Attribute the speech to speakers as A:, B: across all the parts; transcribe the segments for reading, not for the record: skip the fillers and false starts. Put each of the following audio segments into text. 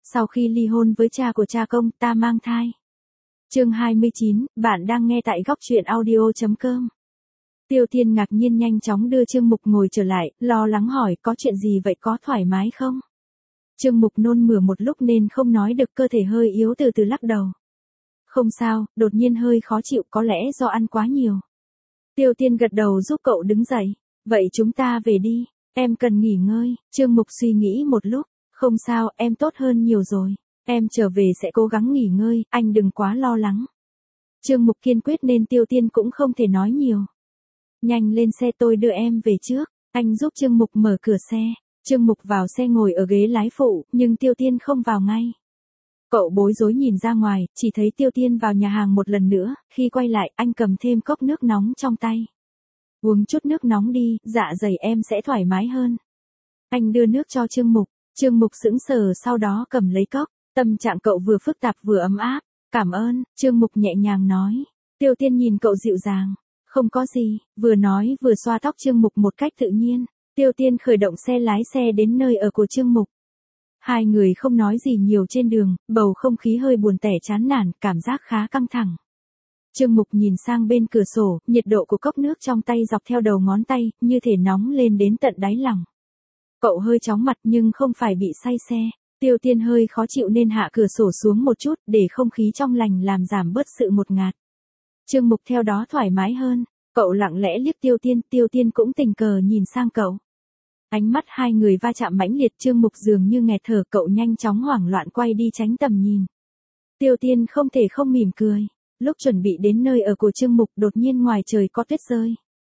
A: Sau khi ly hôn với cha của cha công, ta mang thai. Chương 29, bạn đang nghe tại góc truyện audio.com. Tiêu Tiên ngạc nhiên nhanh chóng đưa Trương Mục ngồi trở lại, lo lắng hỏi có chuyện gì vậy, có thoải mái không? Trương Mục nôn mửa một lúc nên không nói được, cơ thể hơi yếu từ từ lắc đầu. Không sao, đột nhiên hơi khó chịu, có lẽ do ăn quá nhiều. Tiêu Tiên gật đầu giúp cậu đứng dậy. Vậy chúng ta về đi, em cần nghỉ ngơi. Trương Mục suy nghĩ một lúc. Không sao, em tốt hơn nhiều rồi. Em trở về sẽ cố gắng nghỉ ngơi, anh đừng quá lo lắng. Trương Mục kiên quyết nên Tiêu Tiên cũng không thể nói nhiều. Nhanh lên xe, tôi đưa em về trước. Anh giúp Trương Mục mở cửa xe. Trương Mục vào xe ngồi ở ghế lái phụ, nhưng Tiêu Tiên không vào ngay. Cậu bối rối nhìn ra ngoài, chỉ thấy Tiêu Tiên vào nhà hàng một lần nữa, khi quay lại anh cầm thêm cốc nước nóng trong tay. Uống chút nước nóng đi, dạ dày em sẽ thoải mái hơn. Anh đưa nước cho Trương Mục. Trương Mục sững sờ, sau đó cầm lấy cốc. Tâm trạng cậu vừa phức tạp vừa ấm áp. Cảm ơn, Trương Mục nhẹ nhàng nói. Tiêu Tiên nhìn cậu dịu dàng. Không có gì, vừa nói vừa xoa tóc Trương Mục một cách tự nhiên. Tiêu Tiên khởi động xe lái xe đến nơi ở của Trương Mục. Hai người không nói gì nhiều trên đường, bầu không khí hơi buồn tẻ chán nản, cảm giác khá căng thẳng. Trương Mục nhìn sang bên cửa sổ, nhiệt độ của cốc nước trong tay dọc theo đầu ngón tay, như thể nóng lên đến tận đáy lòng. Cậu hơi chóng mặt nhưng không phải bị say xe. Tiêu Tiên hơi khó chịu nên hạ cửa sổ xuống một chút để không khí trong lành làm giảm bớt sự ngột ngạt. Trương Mục theo đó thoải mái hơn. Cậu lặng lẽ liếc Tiêu Tiên cũng tình cờ nhìn sang cậu. Ánh mắt hai người va chạm mãnh liệt, Trương Mục dường như nghẹt thở, cậu nhanh chóng hoảng loạn quay đi tránh tầm nhìn. Tiêu Tiên không thể không mỉm cười. Lúc chuẩn bị đến nơi ở của Trương Mục, đột nhiên ngoài trời có tuyết rơi.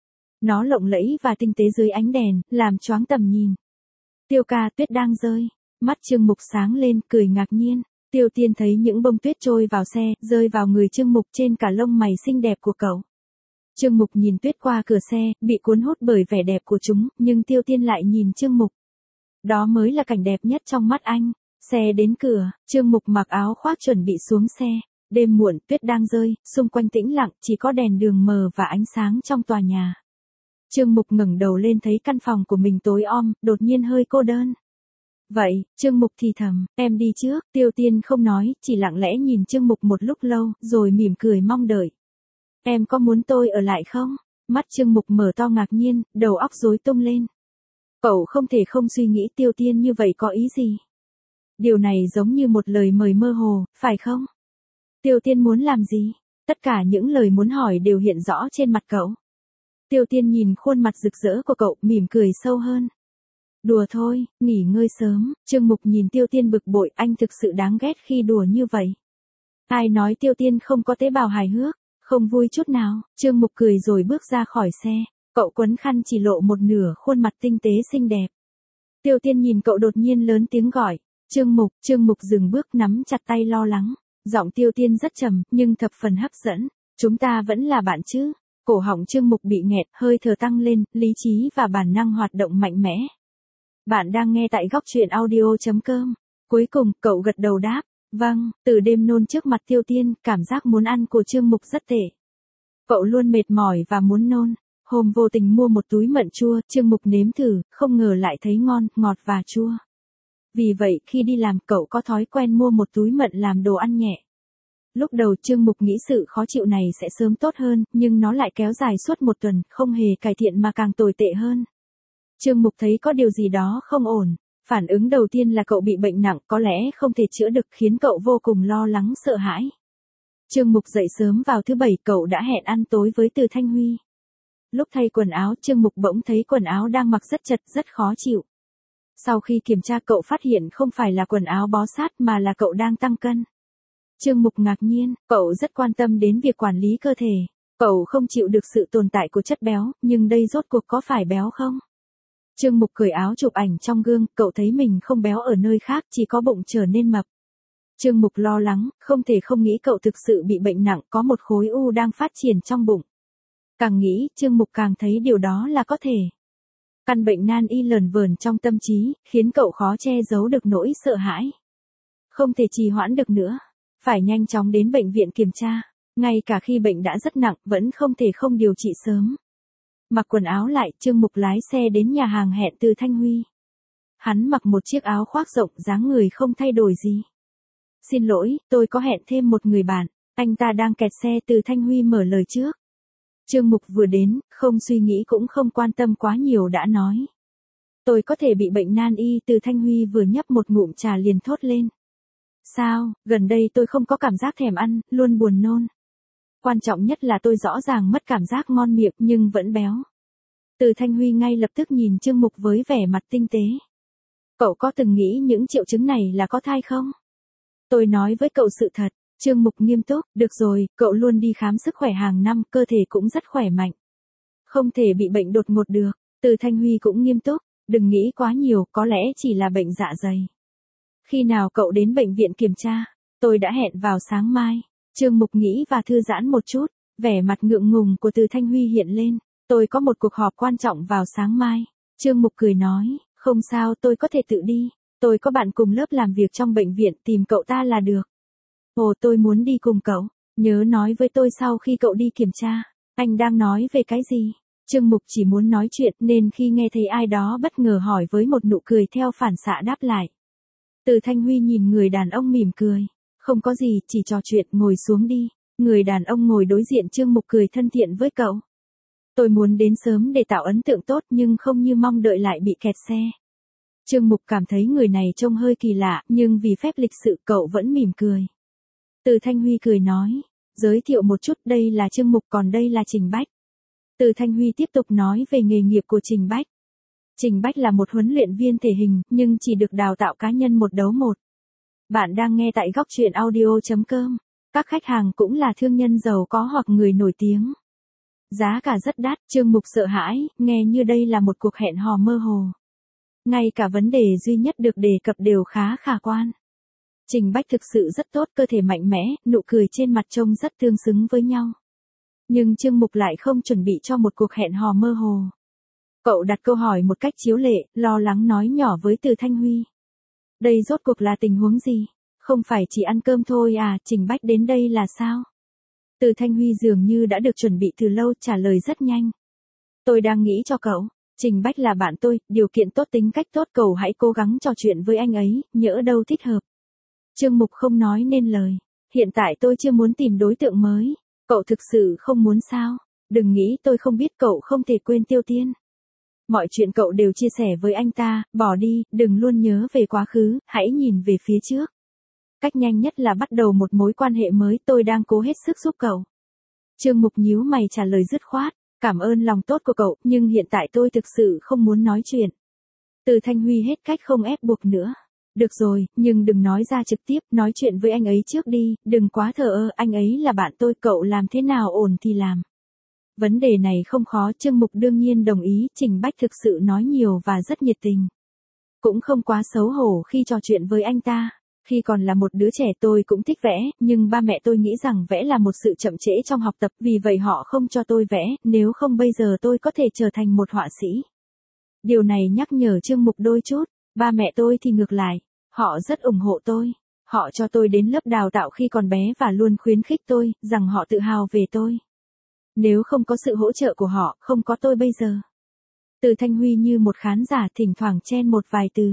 A: Nó lộng lẫy và tinh tế dưới ánh đèn, làm choáng tầm nhìn. Tiêu ca, tuyết đang rơi. Mắt Trương Mục sáng lên, cười ngạc nhiên. Tiêu Tiên thấy những bông tuyết trôi vào xe, rơi vào người Trương Mục trên cả lông mày xinh đẹp của cậu. Trương Mục nhìn tuyết qua cửa xe, bị cuốn hút bởi vẻ đẹp của chúng, nhưng Tiêu Tiên lại nhìn Trương Mục. Đó mới là cảnh đẹp nhất trong mắt anh. Xe đến cửa, Trương Mục mặc áo khoác chuẩn bị xuống xe. Đêm muộn, tuyết đang rơi, xung quanh tĩnh lặng, chỉ có đèn đường mờ và ánh sáng trong tòa nhà. Trương Mục ngẩng đầu lên thấy căn phòng của mình tối om, đột nhiên hơi cô đơn. Vậy, Trương Mục thì thầm, em đi trước. Tiêu Tiên không nói, chỉ lặng lẽ nhìn Trương Mục một lúc lâu, rồi mỉm cười mong đợi. Em có muốn tôi ở lại không? Mắt Trương Mục mở to ngạc nhiên, đầu óc rối tung lên. Cậu không thể không suy nghĩ Tiêu Tiên như vậy có ý gì. Điều này giống như một lời mời mơ hồ, phải không? Tiêu Tiên muốn làm gì? Tất cả những lời muốn hỏi đều hiện rõ trên mặt cậu. Tiêu Tiên nhìn khuôn mặt rực rỡ của cậu, mỉm cười sâu hơn. Đùa thôi, nghỉ ngơi sớm. Trương Mục nhìn Tiêu Tiên bực bội, anh thực sự đáng ghét khi đùa như vậy. Ai nói Tiêu Tiên không có tế bào hài hước, không vui chút nào. Trương Mục cười rồi bước ra khỏi xe. Cậu quấn khăn chỉ lộ một nửa khuôn mặt tinh tế xinh đẹp. Tiêu Tiên nhìn cậu đột nhiên lớn tiếng gọi. Trương Mục dừng bước nắm chặt tay lo lắng. Giọng Tiêu Tiên rất trầm, nhưng thập phần hấp dẫn. Chúng ta vẫn là bạn chứ? Cổ họng Trương Mục bị nghẹt, hơi thở tăng lên, lý trí và bản năng hoạt động mạnh mẽ. Bạn đang nghe tại góc truyện audio.com. Cuối cùng, cậu gật đầu đáp. Vâng, từ đêm nôn trước mặt Tiêu Tiên, cảm giác muốn ăn của Trương Mục rất tệ. Cậu luôn mệt mỏi và muốn nôn. Hôm vô tình mua một túi mận chua, Trương Mục nếm thử, không ngờ lại thấy ngon, ngọt và chua. Vì vậy, khi đi làm, cậu có thói quen mua một túi mận làm đồ ăn nhẹ. Lúc đầu Trương Mục nghĩ sự khó chịu này sẽ sớm tốt hơn, nhưng nó lại kéo dài suốt một tuần, không hề cải thiện mà càng tồi tệ hơn. Trương Mục thấy có điều gì đó không ổn. Phản ứng đầu tiên là cậu bị bệnh nặng, có lẽ không thể chữa được, khiến cậu vô cùng lo lắng sợ hãi. Trương Mục dậy sớm vào thứ Bảy, cậu đã hẹn ăn tối với Từ Thanh Huy. Lúc thay quần áo, Trương Mục bỗng thấy quần áo đang mặc rất chật, rất khó chịu. Sau khi kiểm tra, cậu phát hiện không phải là quần áo bó sát mà là cậu đang tăng cân. Trương Mục ngạc nhiên, cậu rất quan tâm đến việc quản lý cơ thể. Cậu không chịu được sự tồn tại của chất béo, nhưng đây rốt cuộc có phải béo không? Trương Mục cởi áo chụp ảnh trong gương, cậu thấy mình không béo ở nơi khác, chỉ có bụng trở nên mập. Trương Mục lo lắng, không thể không nghĩ cậu thực sự bị bệnh nặng, có một khối u đang phát triển trong bụng. Càng nghĩ, Trương Mục càng thấy điều đó là có thể. Căn bệnh nan y lờn vờn trong tâm trí, khiến cậu khó che giấu được nỗi sợ hãi. Không thể trì hoãn được nữa, phải nhanh chóng đến bệnh viện kiểm tra. Ngay cả khi bệnh đã rất nặng, vẫn không thể không điều trị sớm. Mặc quần áo lại, Trương Mục lái xe đến nhà hàng hẹn Từ Thanh Huy. Hắn mặc một chiếc áo khoác rộng, dáng người không thay đổi gì. Xin lỗi, tôi có hẹn thêm một người bạn, anh ta đang kẹt xe. Từ Thanh Huy mở lời trước. Trương Mục vừa đến, không suy nghĩ cũng không quan tâm quá nhiều đã nói. Tôi có thể bị bệnh nan y. Từ Thanh Huy vừa nhấp một ngụm trà liền thốt lên. Sao, gần đây tôi không có cảm giác thèm ăn, luôn buồn nôn. Quan trọng nhất là tôi rõ ràng mất cảm giác ngon miệng nhưng vẫn béo. Từ Thanh Huy ngay lập tức nhìn Trương Mục với vẻ mặt tinh tế. Cậu có từng nghĩ những triệu chứng này là có thai không? Tôi nói với cậu sự thật. Trương Mục nghiêm túc, được rồi, cậu luôn đi khám sức khỏe hàng năm, cơ thể cũng rất khỏe mạnh. Không thể bị bệnh đột ngột được. Từ Thanh Huy cũng nghiêm túc, đừng nghĩ quá nhiều, có lẽ chỉ là bệnh dạ dày. Khi nào cậu đến bệnh viện kiểm tra? Tôi đã hẹn vào sáng mai. Trương Mục nghĩ và thư giãn một chút, vẻ mặt ngượng ngùng của Từ Thanh Huy hiện lên. Tôi có một cuộc họp quan trọng vào sáng mai. Trương Mục cười nói, không sao, tôi có thể tự đi. Tôi có bạn cùng lớp làm việc trong bệnh viện, tìm cậu ta là được. Ồ, tôi muốn đi cùng cậu. Nhớ nói với tôi sau khi cậu đi kiểm tra. Anh đang nói về cái gì? Trương Mục chỉ muốn nói chuyện nên khi nghe thấy ai đó bất ngờ hỏi với một nụ cười theo phản xạ đáp lại. Từ Thanh Huy nhìn người đàn ông mỉm cười. Không có gì, chỉ trò chuyện, ngồi xuống đi. Người đàn ông ngồi đối diện Trương Mục cười thân thiện với cậu. Tôi muốn đến sớm để tạo ấn tượng tốt nhưng không như mong đợi lại bị kẹt xe. Trương Mục cảm thấy người này trông hơi kỳ lạ nhưng vì phép lịch sự cậu vẫn mỉm cười. Từ Thanh Huy cười nói, giới thiệu một chút, đây là Trương Mục còn đây là Trình Bách. Từ Thanh Huy tiếp tục nói về nghề nghiệp của Trình Bách. Trình Bách là một huấn luyện viên thể hình nhưng chỉ được đào tạo cá nhân 1-1. Bạn đang nghe tại góc truyện audio.com. Các khách hàng cũng là thương nhân giàu có hoặc người nổi tiếng. Giá cả rất đắt, Trương Mục sợ hãi, nghe như đây là một cuộc hẹn hò mơ hồ. Ngay cả vấn đề duy nhất được đề cập đều khá khả quan. Trình Bách thực sự rất tốt, cơ thể mạnh mẽ, nụ cười trên mặt trông rất tương xứng với nhau. Nhưng Trương Mục lại không chuẩn bị cho một cuộc hẹn hò mơ hồ. Cậu đặt câu hỏi một cách chiếu lệ, lo lắng nói nhỏ với Từ Thanh Huy. Đây rốt cuộc là tình huống gì? Không phải chỉ ăn cơm thôi à, Trình Bách đến đây là sao? Từ Thanh Huy dường như đã được chuẩn bị từ lâu, trả lời rất nhanh. Tôi đang nghĩ cho cậu. Trình Bách là bạn tôi, điều kiện tốt, tính cách tốt, cậu hãy cố gắng trò chuyện với anh ấy, nhỡ đâu thích hợp. Trương Mục không nói nên lời. Hiện tại tôi chưa muốn tìm đối tượng mới. Cậu thực sự không muốn sao? Đừng nghĩ tôi không biết, cậu không thể quên Tiêu Tiên. Mọi chuyện cậu đều chia sẻ với anh ta, bỏ đi, đừng luôn nhớ về quá khứ, hãy nhìn về phía trước. Cách nhanh nhất là bắt đầu một mối quan hệ mới, tôi đang cố hết sức giúp cậu. Trương Mục nhíu mày trả lời dứt khoát, cảm ơn lòng tốt của cậu, nhưng hiện tại tôi thực sự không muốn nói chuyện. Từ Thanh Huy hết cách không ép buộc nữa. Được rồi, nhưng đừng nói ra trực tiếp, nói chuyện với anh ấy trước đi, đừng quá thờ ơ, anh ấy là bạn tôi, cậu làm thế nào ổn thì làm. Vấn đề này không khó, Trương Mục đương nhiên đồng ý, Trình Bách thực sự nói nhiều và rất nhiệt tình. Cũng không quá xấu hổ khi trò chuyện với anh ta. Khi còn là một đứa trẻ tôi cũng thích vẽ, nhưng ba mẹ tôi nghĩ rằng vẽ là một sự chậm trễ trong học tập, vì vậy họ không cho tôi vẽ, nếu không bây giờ tôi có thể trở thành một họa sĩ. Điều này nhắc nhở Trương Mục đôi chút, ba mẹ tôi thì ngược lại, họ rất ủng hộ tôi. Họ cho tôi đến lớp đào tạo khi còn bé và luôn khuyến khích tôi, rằng họ tự hào về tôi. Nếu không có sự hỗ trợ của họ, không có tôi bây giờ. Từ Thanh Huy như một khán giả thỉnh thoảng chen một vài từ.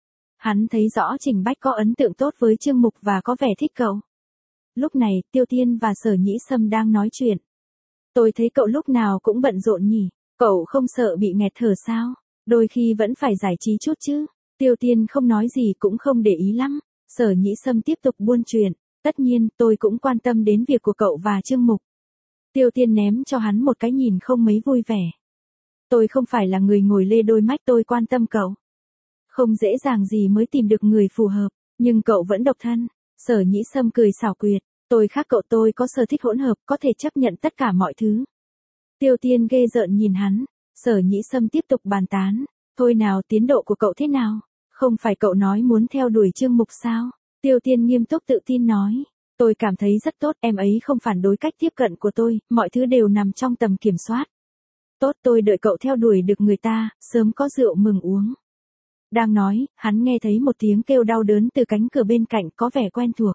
A: Hắn thấy rõ Trình Bách có ấn tượng tốt với Trương Mục và có vẻ thích cậu. Lúc này, Tiêu Tiên và Sở Nhĩ Sâm đang nói chuyện. Tôi thấy cậu lúc nào cũng bận rộn nhỉ, cậu không sợ bị nghẹt thở sao? Đôi khi vẫn phải giải trí chút chứ. Tiêu Tiên không nói gì cũng không để ý lắm. Sở Nhĩ Sâm tiếp tục buôn chuyện. Tất nhiên, tôi cũng quan tâm đến việc của cậu và Trương Mục. Tiêu Tiên ném cho hắn một cái nhìn không mấy vui vẻ. Tôi không phải là người ngồi lê đôi mách, tôi quan tâm cậu. Không dễ dàng gì mới tìm được người phù hợp, nhưng cậu vẫn độc thân. Sở Nhĩ Sâm cười xảo quyệt. Tôi khác cậu, tôi có sở thích hỗn hợp, có thể chấp nhận tất cả mọi thứ. Tiêu Tiên ghê rợn nhìn hắn. Sở Nhĩ Sâm tiếp tục bàn tán. Thôi nào, tiến độ của cậu thế nào? Không phải cậu nói muốn theo đuổi Trương Mục sao? Tiêu Tiên nghiêm túc tự tin nói. Tôi cảm thấy rất tốt, em ấy không phản đối cách tiếp cận của tôi, mọi thứ đều nằm trong tầm kiểm soát. Tốt, tôi đợi cậu theo đuổi được người ta, sớm có rượu mừng uống. Đang nói, hắn nghe thấy một tiếng kêu đau đớn từ cánh cửa bên cạnh có vẻ quen thuộc.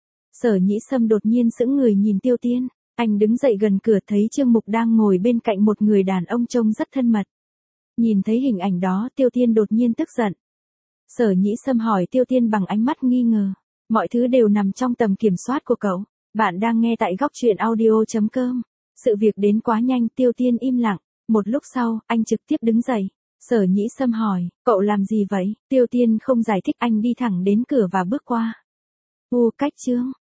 A: Sở Nhĩ Sâm đột nhiên sững người nhìn Tiêu Tiên, anh đứng dậy gần cửa thấy Trương Mục đang ngồi bên cạnh một người đàn ông trông rất thân mật. Nhìn thấy hình ảnh đó, Tiêu Tiên đột nhiên tức giận. Sở Nhĩ Sâm hỏi Tiêu Tiên bằng ánh mắt nghi ngờ. Mọi thứ đều nằm trong tầm kiểm soát của cậu. Bạn đang nghe tại góc truyện audio.com. Sự việc đến quá nhanh, Tiêu Tiên im lặng. Một lúc sau, anh trực tiếp đứng dậy. Sở Nhĩ Sâm hỏi, cậu làm gì vậy? Tiêu Tiên không giải thích, anh đi thẳng đến cửa và bước qua. Cách chương.